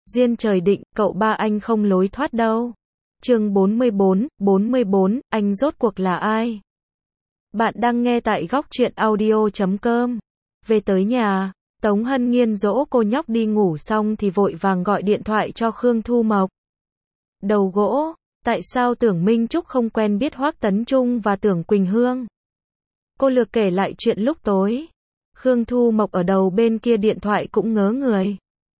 Duyên trời định, cậu ba anh không lối thoát đâu. Chương 44, anh rốt cuộc là ai? Bạn đang nghe tại góc truyện audio.com. Về tới nhà, Tống Hân Nghiên dỗ cô nhóc đi ngủ xong thì vội vàng gọi điện thoại cho Khương Thu Mộc. Đầu gỗ, tại sao Tưởng Minh Trúc không quen biết Hoắc Tấn Trung và Tưởng Quỳnh Hương? Cô lược kể lại chuyện lúc tối. Khương Thu Mộc ở đầu bên kia điện thoại cũng ngớ người.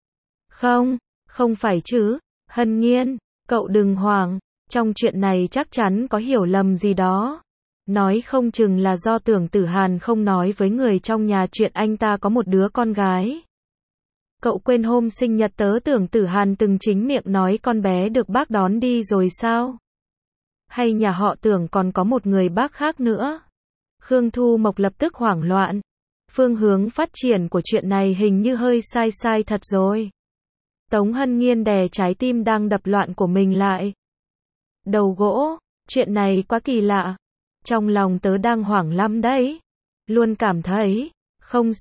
Không phải chứ, Hân Nghiên, cậu đừng hoảng, trong chuyện này chắc chắn có hiểu lầm gì đó. Nói không chừng là do Tưởng Tử Hàn không nói với người trong nhà chuyện anh ta có một đứa con gái. Cậu quên hôm sinh nhật tớ Tưởng Tử Hàn từng chính miệng nói con bé được bác đón đi rồi sao? Hay nhà họ Tưởng còn có một người bác khác nữa? Khương Thu Mộc lập tức hoảng loạn. Phương hướng phát triển của chuyện này hình như hơi sai thật rồi. Tống Hân Nghiên đè trái tim đang đập loạn của mình lại. Đầu gỗ, chuyện này quá kỳ lạ. Trong lòng tớ đang hoảng lắm đấy. Luôn cảm thấy, không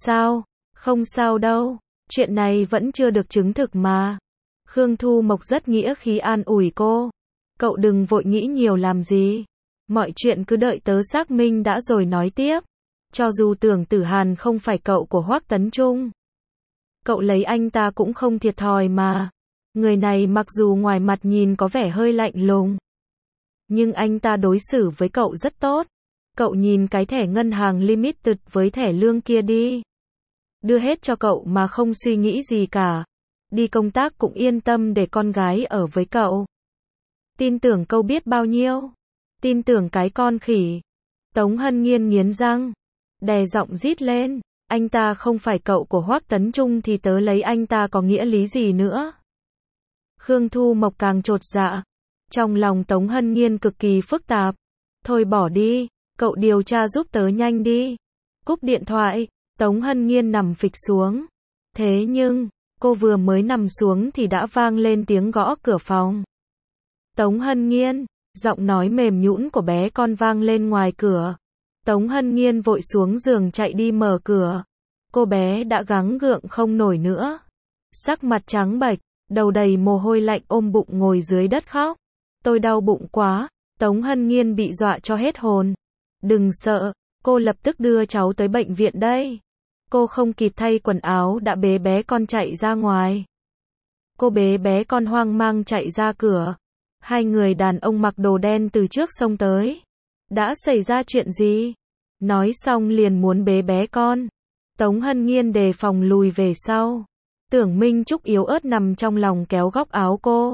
sao đâu, chuyện này vẫn chưa được chứng thực mà. Khương Thu Mộc rất nghĩa khí an ủi cô. Cậu đừng vội nghĩ nhiều làm gì. Mọi chuyện cứ đợi tớ xác minh đã rồi nói tiếp. Cho dù Tưởng Tử Hàn không phải cậu của Hoắc Tấn Trung, cậu lấy anh ta cũng không thiệt thòi mà. Người này mặc dù ngoài mặt nhìn có vẻ hơi lạnh lùng, nhưng anh ta đối xử với cậu rất tốt. Cậu nhìn cái thẻ ngân hàng Limited với thẻ lương kia đi. Đưa hết cho cậu mà không suy nghĩ gì cả. Đi công tác cũng yên tâm để con gái ở với cậu. Tin tưởng cậu biết bao nhiêu. Tin tưởng cái con khỉ. Tống Hân Nghiên nghiến răng, đè giọng rít lên. Anh ta không phải cậu của Hoắc Tấn Trung thì tớ lấy anh ta có nghĩa lý gì nữa? Khương Thu Mộc càng chột dạ. Trong lòng Tống Hân Nghiên cực kỳ phức tạp. Thôi bỏ đi, cậu điều tra giúp tớ nhanh đi. Cúp điện thoại, Tống Hân Nghiên nằm phịch xuống. Thế nhưng, cô vừa mới nằm xuống thì đã vang lên tiếng gõ cửa phòng. Tống Hân Nghiên, giọng nói mềm nhũn của bé con vang lên ngoài cửa. Tống Hân Nghiên vội xuống giường chạy đi mở cửa. Cô bé đã gắng gượng không nổi nữa. Sắc mặt trắng bệch, đầu đầy mồ hôi lạnh ôm bụng ngồi dưới đất khóc. Tôi đau bụng quá. Tống Hân Nghiên bị dọa cho hết hồn. Đừng sợ, cô lập tức đưa cháu tới bệnh viện đây. Cô không kịp thay quần áo đã bế bé con chạy ra ngoài. Cô bế bé con hoang mang chạy ra cửa. Hai người đàn ông mặc đồ đen từ trước xông tới. Đã xảy ra chuyện gì? Nói xong liền muốn bế bé con. Tống Hân Nghiên đề phòng lùi về sau. Tưởng Minh Trúc yếu ớt nằm trong lòng kéo góc áo cô.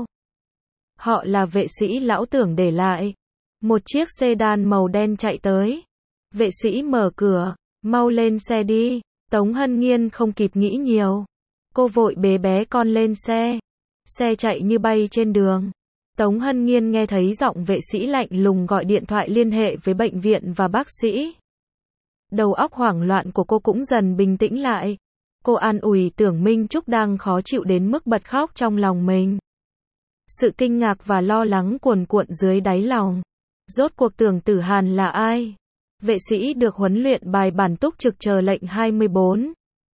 Họ là vệ sĩ lão Tưởng để lại. Một chiếc sedan màu đen chạy tới. Vệ sĩ mở cửa, mau lên xe đi. Tống Hân Nghiên không kịp nghĩ nhiều. Cô vội bế bé con lên xe. Xe chạy như bay trên đường. Tống Hân Nghiên nghe thấy giọng vệ sĩ lạnh lùng gọi điện thoại liên hệ với bệnh viện và bác sĩ. Đầu óc hoảng loạn của cô cũng dần bình tĩnh lại. Cô an ủi Tưởng Minh Trúc đang khó chịu đến mức bật khóc trong lòng mình. Sự kinh ngạc và lo lắng cuồn cuộn dưới đáy lòng. Rốt cuộc Tưởng Tử Hàn là ai? Vệ sĩ được huấn luyện bài bản túc trực chờ lệnh 24.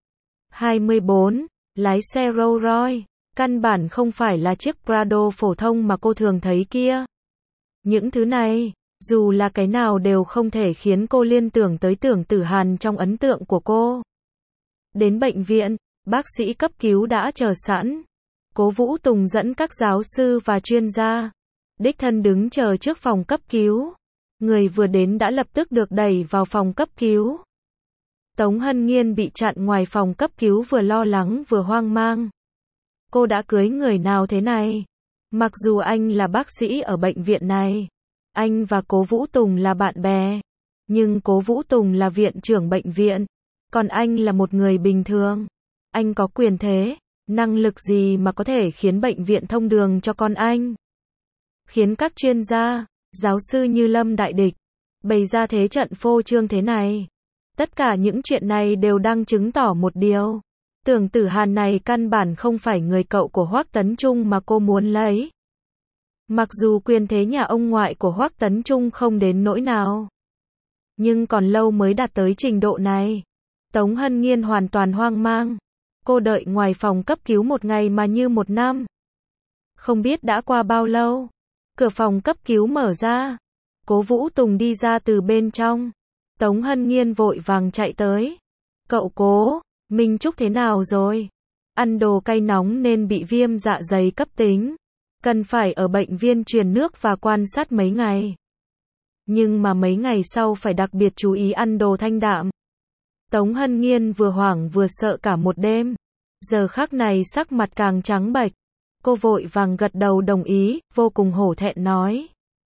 Lái xe Rolls Royce. Căn bản không phải là chiếc Prado phổ thông mà cô thường thấy kia. Những thứ này, dù là cái nào đều không thể khiến cô liên tưởng tới Tưởng Tử Hàn trong ấn tượng của cô. Đến bệnh viện, bác sĩ cấp cứu đã chờ sẵn. Cố Vũ Tùng dẫn các giáo sư và chuyên gia đích thân đứng chờ trước phòng cấp cứu. Người vừa đến đã lập tức được đẩy vào phòng cấp cứu. Tống Hân Nghiên bị chặn ngoài phòng cấp cứu vừa lo lắng vừa hoang mang. Cô đã cưới người nào thế này? Mặc dù anh là bác sĩ ở bệnh viện này, anh và Cố Vũ Tùng là bạn bè, nhưng Cố Vũ Tùng là viện trưởng bệnh viện, còn anh là một người bình thường. Anh có quyền thế, năng lực gì mà có thể khiến bệnh viện thông đường cho con anh? Khiến các chuyên gia, giáo sư như Lâm Đại Địch bày ra thế trận phô trương thế này. Tất cả những chuyện này đều đang chứng tỏ một điều. Tưởng Tử Hàn này căn bản không phải người cậu của Hoắc Tấn Trung mà cô muốn lấy. Mặc dù quyền thế nhà ông ngoại của Hoắc Tấn Trung không đến nỗi nào, nhưng còn lâu mới đạt tới trình độ này. Tống Hân Nghiên hoàn toàn hoang mang. Cô đợi ngoài phòng cấp cứu một ngày mà như một năm. Không biết đã qua bao lâu. Cửa phòng cấp cứu mở ra. Cố Vũ Tùng đi ra từ bên trong. Tống Hân Nghiên vội vàng chạy tới. Cậu Cố, Minh Trúc thế nào rồi? Ăn đồ cay nóng nên bị viêm dạ dày cấp tính. Cần phải ở bệnh viện truyền nước và quan sát mấy ngày. Nhưng mà mấy ngày sau phải đặc biệt chú ý ăn đồ thanh đạm. Tống Hân Nghiên vừa hoảng vừa sợ cả một đêm. Giờ khắc này sắc mặt càng trắng bệch. Cô vội vàng gật đầu đồng ý, vô cùng hổ thẹn nói.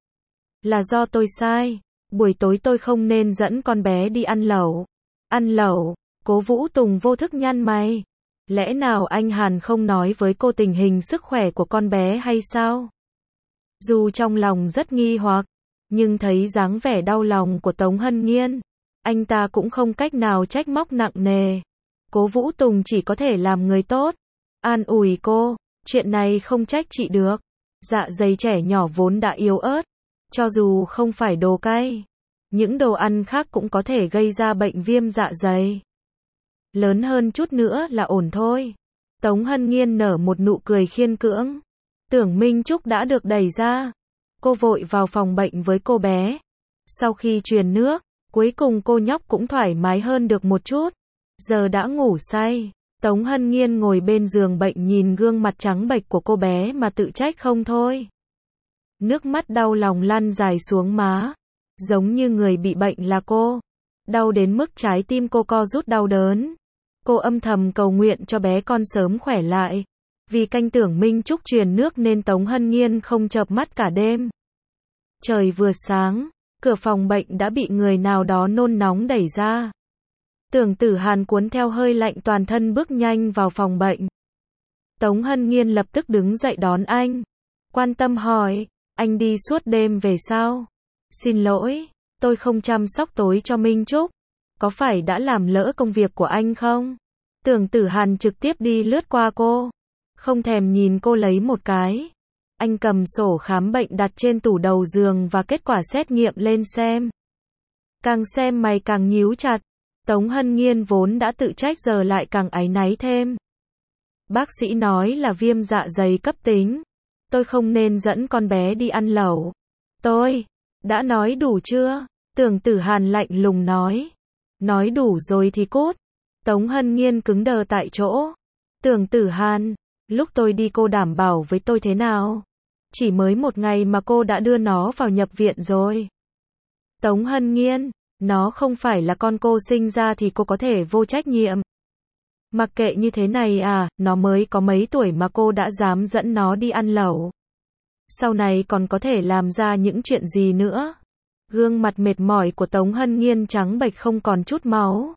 Là do tôi sai. Buổi tối tôi không nên dẫn con bé đi ăn lẩu. Ăn lẩu, Cố Vũ Tùng vô thức nhăn mày. Lẽ nào anh Hàn không nói với cô tình hình sức khỏe của con bé hay sao? Dù trong lòng rất nghi hoặc, nhưng thấy dáng vẻ đau lòng của Tống Hân Nghiên, anh ta cũng không cách nào trách móc nặng nề. Cố Vũ Tùng chỉ có thể làm người tốt, an ủi cô, chuyện này không trách chị được. Dạ dày trẻ nhỏ vốn đã yếu ớt, cho dù không phải đồ cay, những đồ ăn khác cũng có thể gây ra bệnh viêm dạ dày. Lớn hơn chút nữa là ổn thôi. Tống Hân Nghiên nở một nụ cười khiên cưỡng. Tưởng Minh Trúc đã được đẩy ra. Cô vội vào phòng bệnh với cô bé. Sau khi truyền nước, cuối cùng cô nhóc cũng thoải mái hơn được một chút. Giờ đã ngủ say. Tống Hân Nghiên ngồi bên giường bệnh nhìn gương mặt trắng bệch của cô bé mà tự trách không thôi. Nước mắt đau lòng lăn dài xuống má. Giống như người bị bệnh là cô. Đau đến mức trái tim cô co rút đau đớn. Cô âm thầm cầu nguyện cho bé con sớm khỏe lại. Vì canh tưởng Minh Trúc truyền nước nên Tống Hân Nghiên không chợp mắt cả đêm. Trời vừa sáng, cửa phòng bệnh đã bị người nào đó nôn nóng đẩy ra. Tưởng Tử Hàn cuốn theo hơi lạnh toàn thân bước nhanh vào phòng bệnh. Tống Hân Nghiên lập tức đứng dậy đón anh. Quan tâm hỏi, anh đi suốt đêm về sao? Xin lỗi, tôi không chăm sóc tối cho Minh Trúc. Có phải đã làm lỡ công việc của anh không? Tưởng Tử Hàn trực tiếp đi lướt qua cô. Không thèm nhìn cô lấy một cái. Anh cầm sổ khám bệnh đặt trên tủ đầu giường và kết quả xét nghiệm lên xem. Càng xem mày càng nhíu chặt. Tống Hân Nghiên vốn đã tự trách giờ lại càng áy náy thêm. Bác sĩ nói là viêm dạ dày cấp tính. Tôi không nên dẫn con bé đi ăn lẩu. Tôi đã nói đủ chưa? Tưởng Tử Hàn lạnh lùng nói. Nói đủ rồi thì cút. Tống Hân Nghiên cứng đờ tại chỗ. Tưởng Tử Hàn, lúc tôi đi cô đảm bảo với tôi thế nào? Chỉ mới một ngày mà cô đã đưa nó vào nhập viện rồi. Tống Hân Nghiên, nó không phải là con cô sinh ra thì cô có thể vô trách nhiệm. Mặc kệ như thế này à, nó mới có mấy tuổi mà cô đã dám dẫn nó đi ăn lẩu. Sau này còn có thể làm ra những chuyện gì nữa? Gương mặt mệt mỏi của Tống Hân Nghiên trắng bệch không còn chút máu.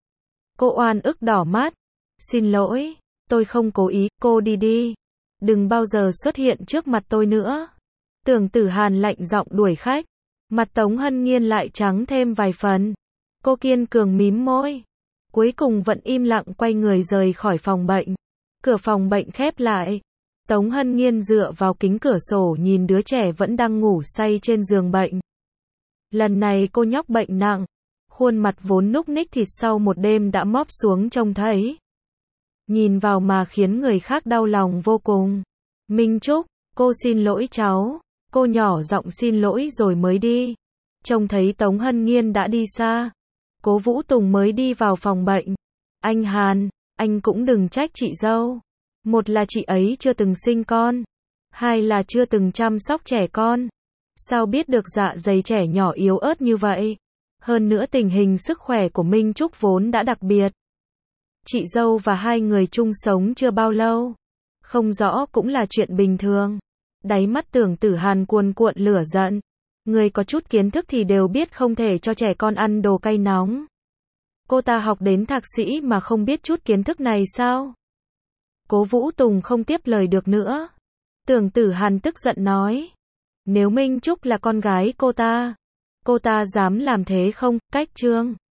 Cô oan ức đỏ mắt. Xin lỗi, tôi không cố ý, cô đi đi. Đừng bao giờ xuất hiện trước mặt tôi nữa. Tưởng Tử Hàn lạnh giọng đuổi khách. Mặt Tống Hân Nghiên lại trắng thêm vài phần. Cô kiên cường mím môi. Cuối cùng vẫn im lặng quay người rời khỏi phòng bệnh. Cửa phòng bệnh khép lại. Tống Hân Nghiên dựa vào kính cửa sổ nhìn đứa trẻ vẫn đang ngủ say trên giường bệnh. Lần này cô nhóc bệnh nặng. Khuôn mặt vốn núc ních thịt sau một đêm đã móp xuống trông thấy. Nhìn vào mà khiến người khác đau lòng vô cùng. Minh Trúc, cô xin lỗi cháu. Cô nhỏ giọng xin lỗi rồi mới đi. Trông thấy Tống Hân Nghiên đã đi xa. Cố Vũ Tùng mới đi vào phòng bệnh. Anh Hàn, anh cũng đừng trách chị dâu. Một là chị ấy chưa từng sinh con. Hai là chưa từng chăm sóc trẻ con. Sao biết được dạ dày trẻ nhỏ yếu ớt như vậy? Hơn nữa tình hình sức khỏe của Minh Trúc vốn đã đặc biệt. Chị dâu và hai người chung sống chưa bao lâu. Không rõ cũng là chuyện bình thường. Đáy mắt Tưởng Tử Hàn cuồn cuộn lửa giận. Người có chút kiến thức thì đều biết không thể cho trẻ con ăn đồ cay nóng. Cô ta học đến thạc sĩ mà không biết chút kiến thức này sao? Cố Vũ Tùng không tiếp lời được nữa. Tưởng Tử Hàn tức giận nói. Nếu Minh Trúc là con gái cô ta dám làm thế không? Cách Trương